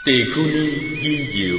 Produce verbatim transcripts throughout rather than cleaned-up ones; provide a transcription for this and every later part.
Tỳ Khưu Ni di diệu.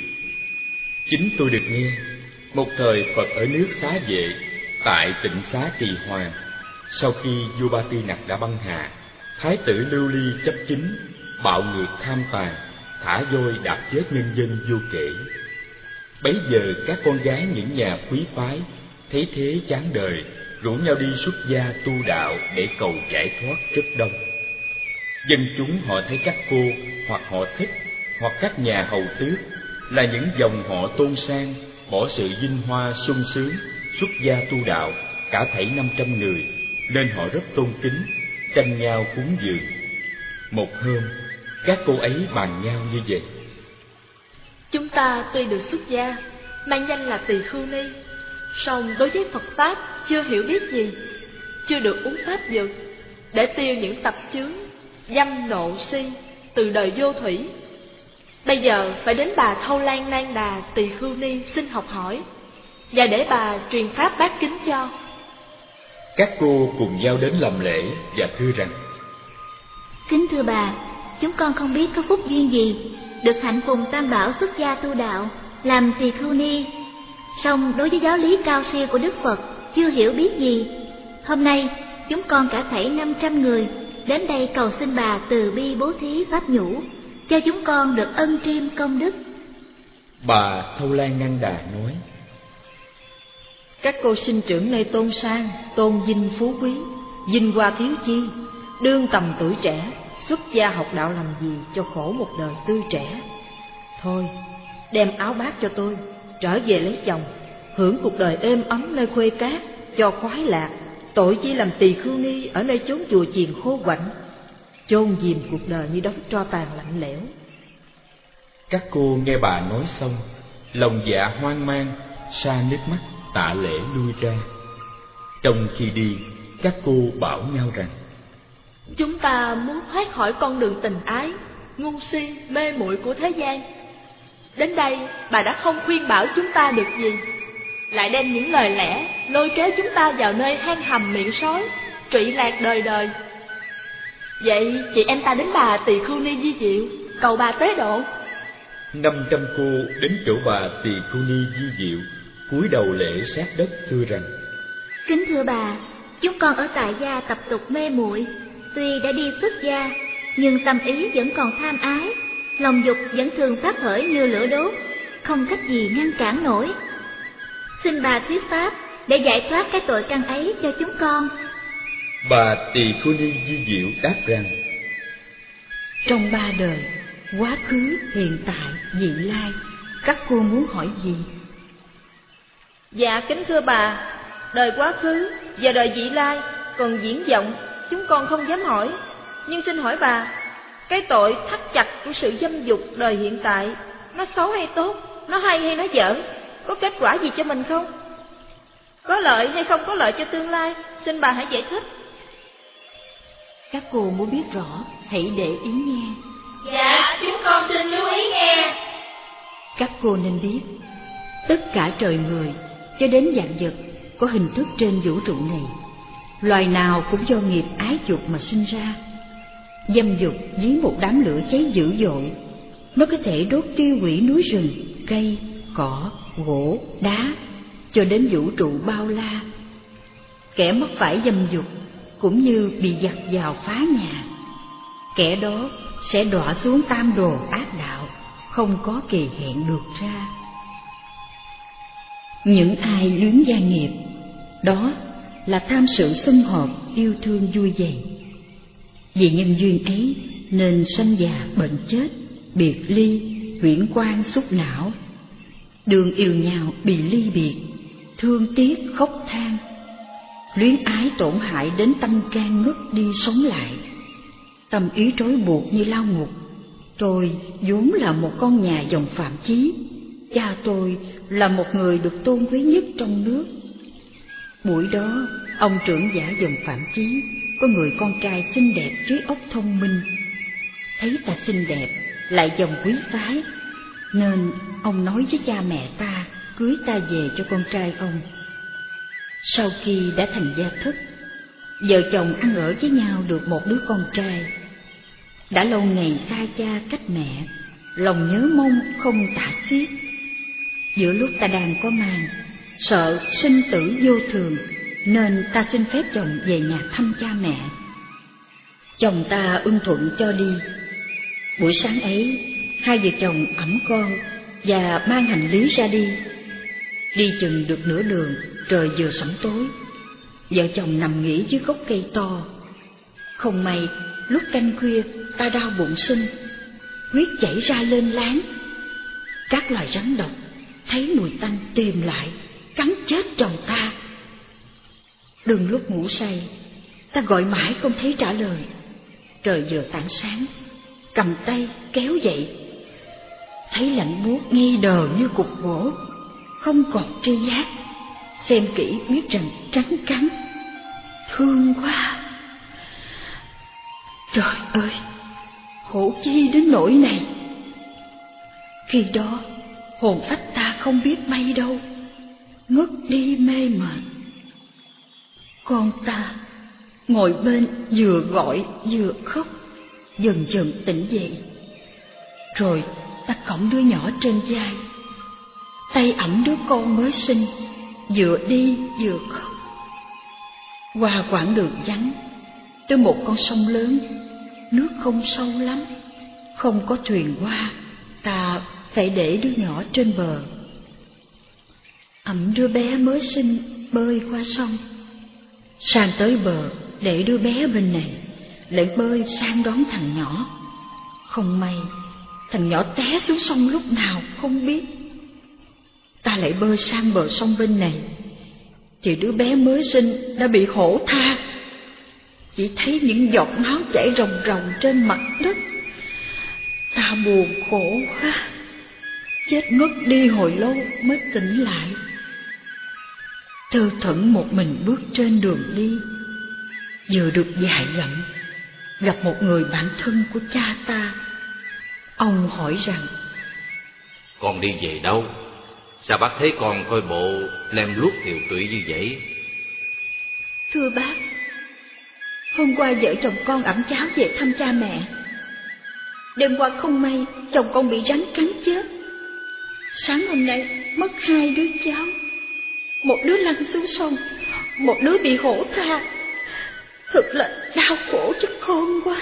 Chính tôi được nghe, một thời Phật ở nước Xá Vệ, tại Tịnh Xá Trì Hoàng, sau khi vua Ba Tư Nặc đã băng hà, thái tử Lưu Ly chấp chính, bạo ngược tham tàn, thả voi đạp chết nhân dân vô kể. Bấy giờ các con gái những nhà quý phái thấy thế chán đời, rủ nhau đi xuất gia tu đạo để cầu giải thoát rất đông. Dân chúng họ thấy các cô hoặc họ thích, hoặc các nhà hầu tước là những dòng họ tôn sang, bỏ sự vinh hoa sung sướng, xuất gia tu đạo, cả thảy năm trăm người, nên họ rất tôn kính, tranh nhau cúng dường. Một hôm, các cô ấy bàn nhau như vậy: chúng ta tuy được xuất gia, mang danh là Tỳ Khưu Ni, song đối với Phật Pháp chưa hiểu biết gì, chưa được uống Pháp dược, để tiêu những tập chướng dâm nộ si từ đời vô thủy. Bây giờ phải đến bà Thâu Lan Nang Đà Tỳ Khưu Ni xin học hỏi, và để bà truyền pháp bát kính cho. Các cô cùng nhau đến làm lễ và thưa rằng: kính thưa bà, chúng con không biết có phúc duyên gì được hạnh phùng tam bảo xuất gia tu đạo, làm Tỳ Khưu Ni, song đối với giáo lý cao siêu của Đức Phật chưa hiểu biết gì. Hôm nay chúng con cả thảy năm trăm người đến đây cầu xin bà từ bi bố thí pháp nhũ, cho chúng con được ân triêm công đức. Bà Thâu Lan Nang Đà nói: các cô sinh trưởng nơi tôn sang, tôn vinh phú quý, vinh hoa thiếu chi, đương tầm tuổi trẻ, xuất gia học đạo làm gì cho khổ một đời tươi trẻ. Thôi, đem áo bát cho tôi, trở về lấy chồng, hưởng cuộc đời êm ấm nơi khuê cát, cho khoái lạc. Tội chi làm Tỳ Khưu Ni ở nơi chốn chùa chiền khô quạnh, chôn vùi cuộc đời như đống tro tàn lạnh lẽo. Các cô nghe bà nói xong, lòng dạ hoang mang, sa nước mắt, tạ lễ lui ra. Trong khi đi, các cô bảo nhau rằng: chúng ta muốn thoát khỏi con đường tình ái, ngu si, mê muội của thế gian. Đến đây bà đã không khuyên bảo chúng ta được gì, lại đem những lời lẽ lôi kéo chúng ta vào nơi hang hầm miệng sói, trụy lạc đời đời. Vậy chị em ta đến bà Tỳ Khưu Ni di diệu, cầu bà tế độ. Năm trăm cô đến chỗ bà Tỳ Khưu Ni di diệu, cúi đầu lễ sát đất thưa rằng: kính thưa bà, chúng con ở tại gia tập tục mê muội, tuy đã đi xuất gia, nhưng tâm ý vẫn còn tham ái, lòng dục vẫn thường phát khởi như lửa đốt, không cách gì ngăn cản nổi. Xin bà thuyết pháp để giải thoát cái tội căn ấy cho chúng con. Bà Tỳ Khưu Ni di diệu đáp rằng: trong ba đời, quá khứ, hiện tại, vị lai, các cô muốn hỏi gì? Dạ kính thưa bà, đời quá khứ và đời vị lai còn diễn vọng, chúng con không dám hỏi. Nhưng xin hỏi bà, cái tội thắt chặt của sự dâm dục đời hiện tại, nó xấu hay tốt, nó hay hay nó dở, có kết quả gì cho mình không? Có lợi hay không có lợi cho tương lai, xin bà hãy giải thích. Các cô muốn biết rõ, hãy để ý nghe. Dạ, chúng con xin chú ý nghe. Các cô nên biết, tất cả trời người cho đến vạn vật có hình thức trên vũ trụ này, loài nào cũng do nghiệp ái dục mà sinh ra. Dâm dục dưới một đám lửa cháy dữ dội, nó có thể đốt tiêu hủy núi rừng, cây, cỏ, gỗ, đá, cho đến vũ trụ bao la. Kẻ mắc phải dâm dục cũng như bị giặc vào phá nhà, kẻ đó sẽ đọa xuống tam đồ ác đạo, không có kỳ hẹn được ra. Những ai luyến gia nghiệp, đó là tham sự sum họp, yêu thương vui vầy. Vì nhân duyên ấy nên sanh già bệnh chết, biệt ly, huyễn quan xúc não, đường yêu nhau bị ly biệt, thương tiếc khóc than, luyến ái tổn hại đến tâm can ngất đi sống lại, tâm ý trói buộc như lao ngục. Tôi vốn là một con nhà dòng Phạm Chí, cha tôi là một người được tôn quý nhất trong nước. Buổi đó, ông trưởng giả dòng Phạm Chí có người con trai xinh đẹp, trí óc thông minh. Thấy ta xinh đẹp, lại dòng quý phái, nên ông nói với cha mẹ ta cưới ta về cho con trai ông. Sau khi đã thành gia thất, vợ chồng ăn ở với nhau được một đứa con trai. Đã lâu ngày xa cha cách mẹ, lòng nhớ mong không tả xiết. Giữa lúc ta đang có mang, sợ sinh tử vô thường, nên ta xin phép chồng về nhà thăm cha mẹ. Chồng ta ưng thuận cho đi. Buổi sáng ấy, hai vợ chồng ẵm con và mang hành lý ra đi. Đi chừng được nửa đường, trời vừa sẩm tối. Vợ chồng nằm nghỉ dưới gốc cây to. Không may, lúc canh khuya ta đau bụng sinh, huyết chảy ra lên láng. Các loài rắn độc thấy mùi tanh tìm lại, cắn chết chồng ta. Đừng lúc ngủ say, ta gọi mãi không thấy trả lời. Trời vừa tảng sáng, cầm tay kéo dậy, thấy lạnh buốt nghi đờ như cục gỗ, không còn tri giác. Xem kỹ biết rằng rắn cắn, thương quá. Trời ơi, khổ chi đến nỗi này. Khi đó hồn phách ta không biết bay đâu, ngất đi mê mệt. Con ta ngồi bên vừa gọi vừa khóc, dần dần tỉnh dậy. Rồi ta cõng đứa nhỏ trên vai, tay ẵm đứa con mới sinh, vừa đi vừa khóc. Qua quãng đường vắng, tới một con sông lớn, nước không sâu lắm, không có thuyền qua, ta phải để đứa nhỏ trên bờ. Ẵm đứa bé mới sinh bơi qua sông, sang tới bờ để đứa bé bên này, lại bơi sang đón thằng nhỏ. Không may, thằng nhỏ té xuống sông lúc nào không biết. Ta lại bơi sang bờ sông bên này, thì đứa bé mới sinh đã bị hổ tha. Chỉ thấy những giọt máu chảy ròng ròng trên mặt đất. Ta buồn khổ quá, chết ngất đi hồi lâu mới tỉnh lại. Thơ thẩn một mình bước trên đường đi. Vừa được vài dặm, gặp một người bạn thân của cha ta. Ông hỏi rằng: Con đi về đâu? Sao bác thấy con coi bộ lem luốc tiều tụy như vậy? Thưa bác, hôm qua vợ chồng con ẵm cháu về thăm cha mẹ. Đêm qua không may chồng con bị rắn cắn chết. Sáng hôm nay mất hai đứa cháu, một đứa lăn xuống sông, một đứa bị hổ tha. Thật là đau khổ cho con quá.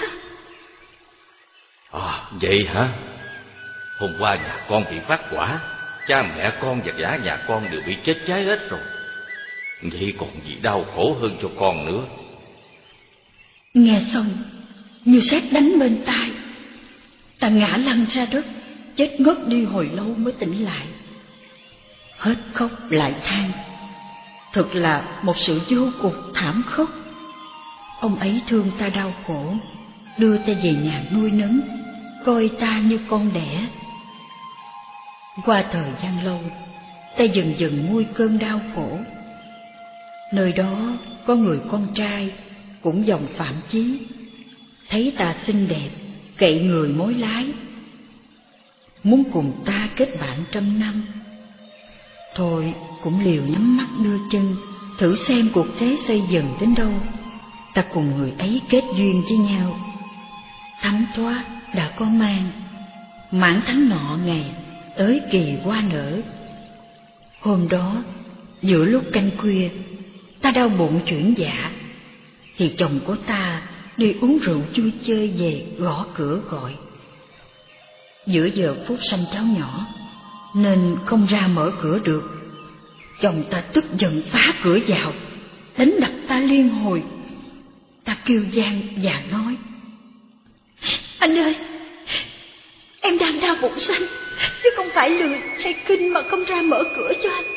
À, vậy hả? Hôm qua nhà con bị phát hỏa, cha mẹ con và cả nhà con đều bị chết cháy hết rồi. Vậy còn gì đau khổ hơn cho con nữa. Nghe xong như sét đánh bên tai, ta ngã lăn ra đất, chết ngất đi hồi lâu mới tỉnh lại. Hết khóc lại than, thật là một sự vô cùng thảm khốc. Ông ấy thương ta đau khổ, đưa ta về nhà nuôi nấng, coi ta như con đẻ. Qua thời gian lâu, ta dần dần nguôi cơn đau khổ. Nơi đó có người con trai cũng dòng Phạm Chí, thấy ta xinh đẹp, cậy người mối lái, muốn cùng ta kết bạn trăm năm. Thôi cũng liều nhắm mắt đưa chân, thử xem cuộc thế xoay dần đến đâu. Ta cùng người ấy kết duyên với nhau. Thấm thoát đã có mang, mãn tháng nọ ngày tới kỳ hoa nở. Hôm đó giữa lúc canh khuya, ta đau bụng chuyển dạ, thì chồng của ta đi uống rượu vui chơi về gõ cửa gọi. Giữa giờ phút sanh cháu nhỏ nên không ra mở cửa được. Chồng ta tức giận phá cửa vào, đánh đập ta liên hồi. Ta kêu van và nói: Anh ơi, em đang đau bụng sanh, chứ không phải lười hay kinh mà không ra mở cửa cho anh.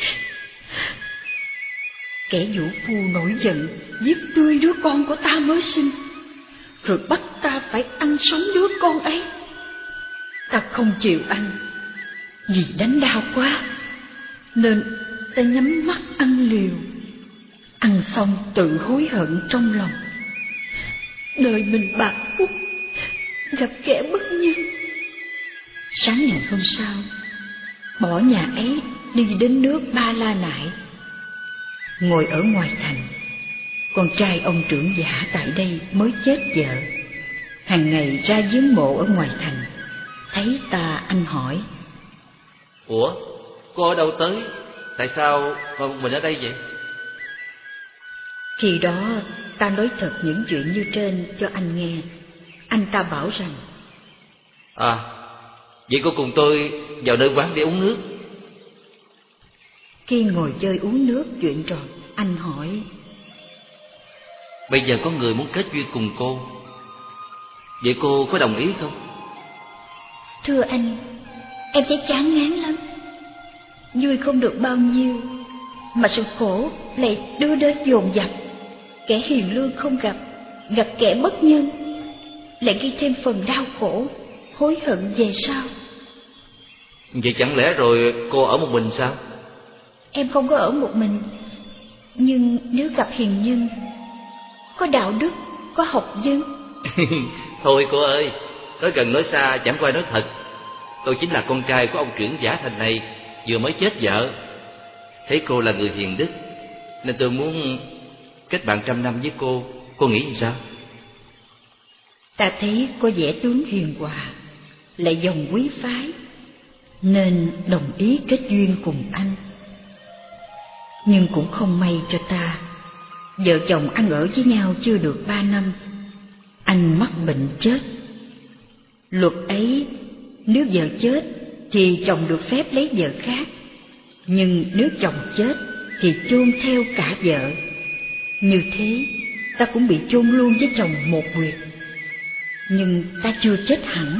Kẻ vũ phu nổi giận giết tươi đứa con của ta mới sinh, rồi bắt ta phải ăn sống đứa con ấy. Ta không chịu ăn, vì đánh đau quá, nên ta nhắm mắt ăn liều. Ăn xong tự hối hận trong lòng, đời mình bạc phúc, gặp kẻ bất nhân. Sáng ngày hôm sau, bỏ nhà ấy đi đến nước Ba La Nại. Ngồi ở ngoài thành, con trai ông trưởng giả tại đây mới chết vợ, hàng ngày ra viếng mộ ở ngoài thành, Thấy ta, anh hỏi: Ủa, cô ở đâu tới? Tại sao ngồi một mình ở đây vậy? Khi đó ta nói thật những chuyện như trên cho anh nghe. Anh ta bảo rằng: À, vậy cô cùng tôi vào nơi quán để uống nước. Khi ngồi chơi uống nước chuyện trò, anh hỏi: Bây giờ có người muốn kết duyên cùng cô, vậy cô có đồng ý không? Thưa anh, em thấy chán ngán lắm. Vui không được bao nhiêu, mà sự khổ lại đưa đến dồn dập. Kẻ hiền lương không gặp, gặp kẻ bất nhân, lại gây thêm phần đau khổ, hối hận về sau. Vậy chẳng lẽ rồi cô ở một mình sao? Em không có ở một mình, nhưng nếu gặp hiền nhân, có đạo đức, có học vấn. Thôi cô ơi, nói gần nói xa chẳng có ai nói thật. Tôi chính là con trai của ông trưởng giả thành này, vừa mới chết vợ. Thấy cô là người hiền đức, nên tôi muốn kết bạn trăm năm với cô. Cô nghĩ gì sao? Ta thấy có vẻ tướng hiền hòa, lại dòng quý phái, nên đồng ý kết duyên cùng anh. Nhưng cũng không may cho ta, vợ chồng ăn ở với nhau chưa được ba năm, anh mắc bệnh chết. Luật ấy, nếu vợ chết thì chồng được phép lấy vợ khác, nhưng nếu chồng chết thì chôn theo cả vợ. Như thế ta cũng bị chôn luôn với chồng một huyệt. Nhưng ta chưa chết hẳn.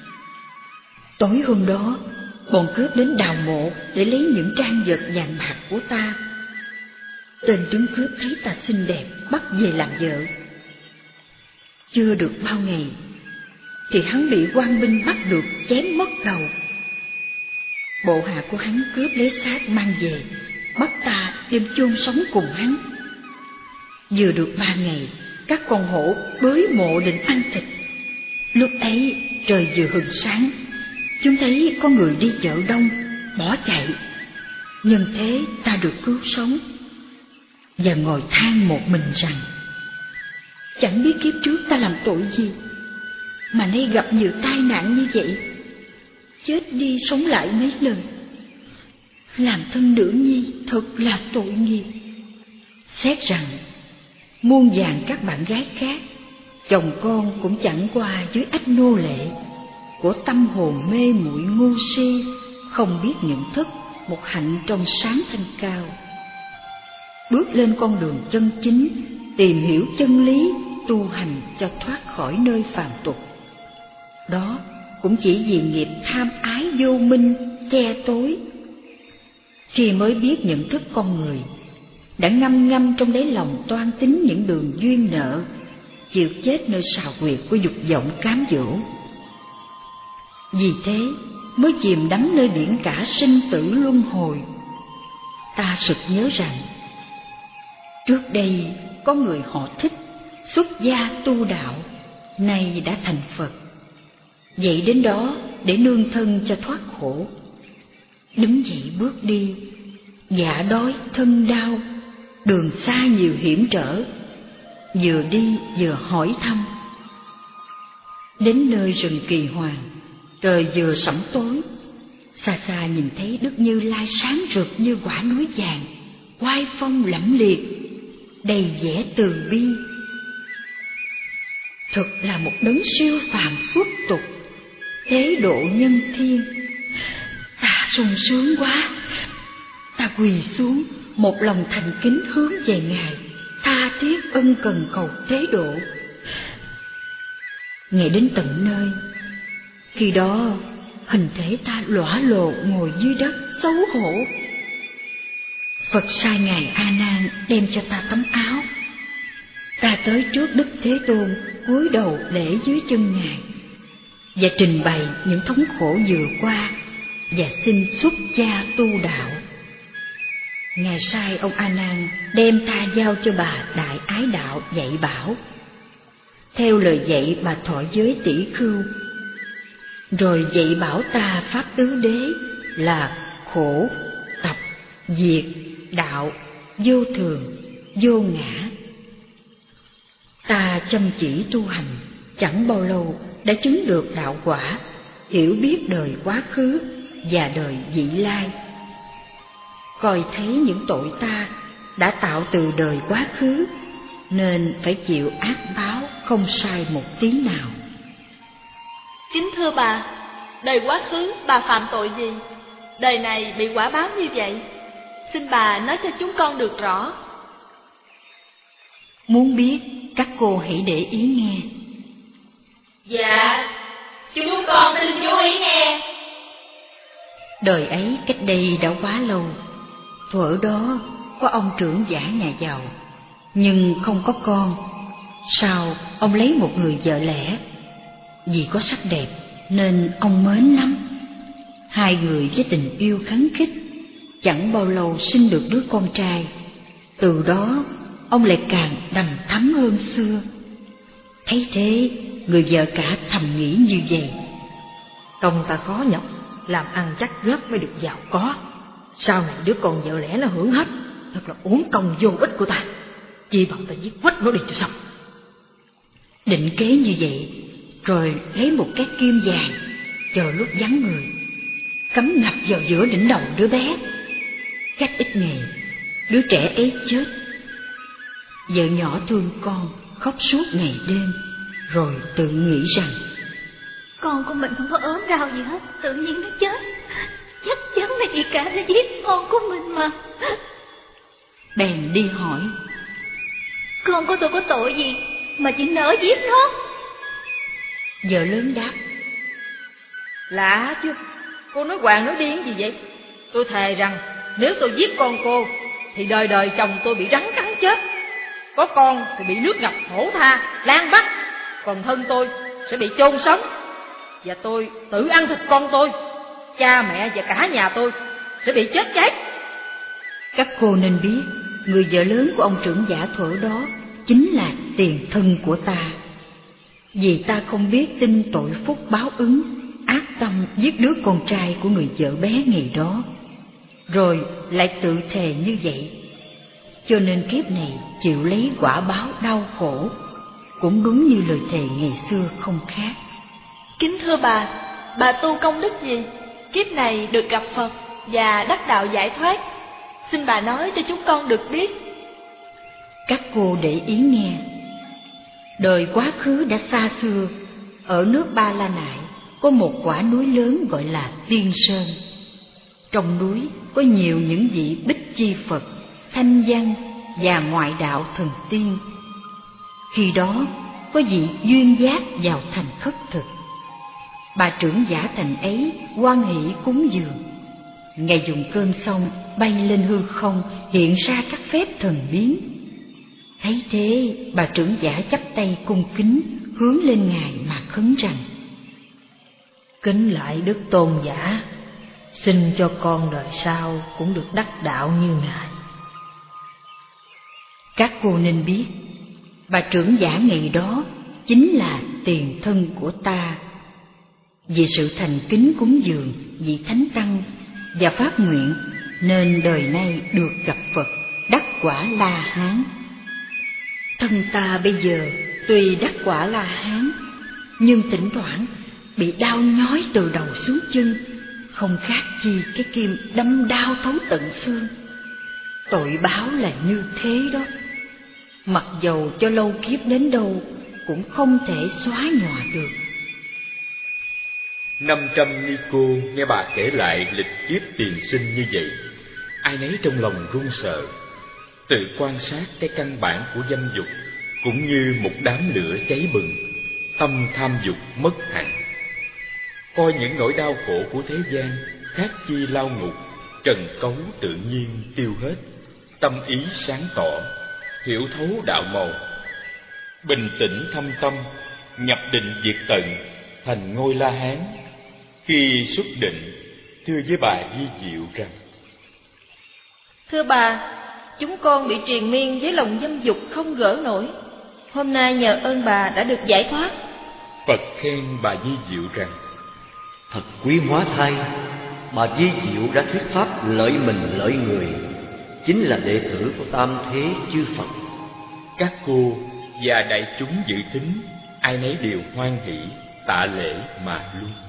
Tối hôm đó, bọn cướp đến đào mộ để lấy những trang vật vàng bạc của ta. Tên tướng cướp thấy ta xinh đẹp, bắt về làm vợ. Chưa được bao ngày thì hắn bị quan binh bắt được, chém mất đầu. Bộ hạ của hắn cướp lấy xác mang về, bắt ta đem chôn sống cùng hắn. Vừa được ba ngày, các con hổ bới mộ định ăn thịt. Lúc ấy trời vừa hừng sáng, chúng thấy có người đi chợ đông, bỏ chạy. Nhân thế ta được cứu sống, và ngồi than một mình rằng: chẳng biết kiếp trước ta làm tội gì mà nay gặp nhiều tai nạn như vậy. Chết đi sống lại mấy lần, làm thân nữ nhi thật là tội nghiệp. Xét rằng muôn vàn các bạn gái khác, chồng con cũng chẳng qua dưới ách nô lệ của tâm hồn mê muội ngu si, không biết nhận thức một hạnh trong sáng thanh cao. Bước lên con đường chân chính, tìm hiểu chân lý, tu hành cho thoát khỏi nơi phàm tục. Đó cũng chỉ vì nghiệp tham ái vô minh che tối. Khi mới biết nhận thức con người, đã ngâm ngâm trong đáy lòng toan tính những đường duyên nợ, chịu chết nơi sào huyệt của dục vọng cám dỗ. Vì thế mới chìm đắm nơi biển cả sinh tử luân hồi. Ta sực nhớ rằng trước đây có người họ Thích xuất gia tu đạo, nay đã thành Phật. Vậy đến đó để nương thân cho thoát khổ. Đứng dậy bước đi, dạ đói thân đau, đường xa nhiều hiểm trở, vừa đi vừa hỏi thăm. Đến nơi rừng Kỳ Hoàng, trời vừa sẫm tối, xa xa nhìn thấy Đức Như Lai sáng rực như quả núi vàng, oai phong lẫm liệt, đầy vẻ từ bi. Thật là một đấng siêu phàm xuất tục, thế độ nhân thiên. Ta sung sướng quá, ta quỳ xuống, một lòng thành kính hướng về Ngài, tha thiết ân cần cầu tế độ. Ngày đến tận nơi, khi đó hình thể ta lõa lồ ngồi dưới đất xấu hổ. Phật sai Ngài A Nan đem cho ta tấm áo. Ta tới trước Đức Thế Tôn, cúi đầu lễ dưới chân Ngài và trình bày những thống khổ vừa qua và xin xuất gia tu đạo. Ngài sai ông A Nan đem ta giao cho bà Đại Ái Đạo dạy bảo, theo lời dạy bà thọ giới tỷ khưu, rồi dạy bảo ta pháp tứ đế là khổ, tập, diệt, đạo, vô thường, vô ngã. Ta chăm chỉ tu hành, chẳng bao lâu đã chứng được đạo quả, hiểu biết đời quá khứ và đời vị lai. Coi thấy những tội ta đã tạo từ đời quá khứ, nên phải chịu ác báo không sai một tí nào. Kính thưa bà, đời quá khứ bà phạm tội gì? Đời này bị quả báo như vậy. Xin bà nói cho chúng con được rõ. Muốn biết, các cô hãy để ý nghe. Dạ, chúng con xin chú ý nghe. Đời ấy cách đây đã quá lâu. Thuở đó có ông trưởng giả nhà giàu, nhưng không có con. Sau ông lấy một người vợ lẽ. Vì có sắc đẹp nên ông mến lắm. Hai người với tình yêu khắng khích, chẳng bao lâu sinh được đứa con trai. Từ đó ông lại càng đằm thắm hơn xưa. Thấy thế, người vợ cả thầm nghĩ như vậy: công ta khó nhọc, làm ăn chắc góp mới được giàu có. Sau này đứa con vợ lẽ nó hưởng hết, thật là uổng công vô ích của ta. Chi bằng ta giết quách nó đi cho xong. Định kế như vậy, rồi lấy một cái kim vàng, chờ lúc vắng người, cắm ngập vào giữa đỉnh đầu đứa bé. Cách ít ngày, đứa trẻ ấy chết. Vợ nhỏ thương con, khóc suốt ngày đêm, rồi tự nghĩ rằng con của mình không có ốm đau gì hết, tự nhiên nó chết. Chắc chắn là chị cả đã giết con của mình mà. Bèn đi hỏi: con của tôi có tội gì mà chị nỡ giết nó? Vợ lớn đáp: lạ chưa, cô nói hoàng nói điên gì vậy? Tôi thề rằng nếu tôi giết con cô thì đời đời chồng tôi bị rắn cắn chết. Có con thì bị nước ngập hổ tha lan bắt, còn thân tôi sẽ bị chôn sống. Và tôi tự ăn thịt con tôi. Cha mẹ và cả nhà tôi sẽ bị chết cháy. Các cô nên biết, người vợ lớn của ông trưởng giả thuở đó chính là tiền thân của ta. Vì ta không biết tin tội phúc báo ứng, ác tâm giết đứa con trai của người vợ bé ngày đó, rồi lại tự thề như vậy, cho nên kiếp này chịu lấy quả báo đau khổ, cũng đúng như lời thề ngày xưa không khác. Kính thưa bà, bà tu công đức gì kiếp này được gặp Phật và đắc đạo giải thoát? Xin bà nói cho chúng con được biết. Các cô để ý nghe. Đời quá khứ đã xa xưa, ở nước Ba La Nại có một quả núi lớn gọi là Tiên Sơn. Trong núi có nhiều những vị Bích Chi Phật, thanh văn và ngoại đạo thần tiên. Khi đó có vị duyên giác vào thành khất thực. Bà trưởng giả thành ấy hoan hỷ cúng dường. Ngài dùng cơm xong bay lên hư không, hiện ra các phép thần biến. Thấy thế, bà trưởng giả chắp tay cung kính hướng lên Ngài mà khấn rằng: kính lại Đức Tôn giả, xin cho con đời sau cũng được đắc đạo như Ngài. Các cô nên biết, bà trưởng giả ngày đó chính là tiền thân của ta. Vì sự thành kính cúng dường vị thánh tăng và phát nguyện, nên đời nay được gặp Phật, đắc quả La Hán. Thân ta bây giờ tuy đắc quả La Hán, nhưng thỉnh thoảng bị đau nhói từ đầu xuống chân, không khác gì cái kim đâm đau thấu tận xương. Tội báo là như thế đó. Mặc dầu cho lâu kiếp đến đâu cũng không thể xóa nhòa được. Năm trăm ni cô nghe bà kể lại lịch kiếp tiền sinh như vậy, ai nấy trong lòng run sợ, tự quan sát cái căn bản của dâm dục, cũng như một đám lửa cháy bừng, tâm tham dục mất hẳn. Coi những nỗi đau khổ của thế gian khác chi lao ngục, trần cấu tự nhiên tiêu hết, tâm ý sáng tỏ, hiểu thấu đạo màu, bình tĩnh thâm tâm, nhập định diệt tận, thành ngôi La Hán. Khi xuất định, thưa với bà Di Diệu rằng: thưa bà, chúng con bị triền miên với lòng dâm dục không gỡ nổi. Hôm nay nhờ ơn bà đã được giải thoát. Phật khen bà Di Diệu rằng: thật quý hóa thay, bà Di Diệu đã thuyết pháp lợi mình lợi người, chính là đệ tử của tam thế chư Phật. Các cô và đại chúng dự thính ai nấy đều hoan hỷ tạ lễ mà luôn.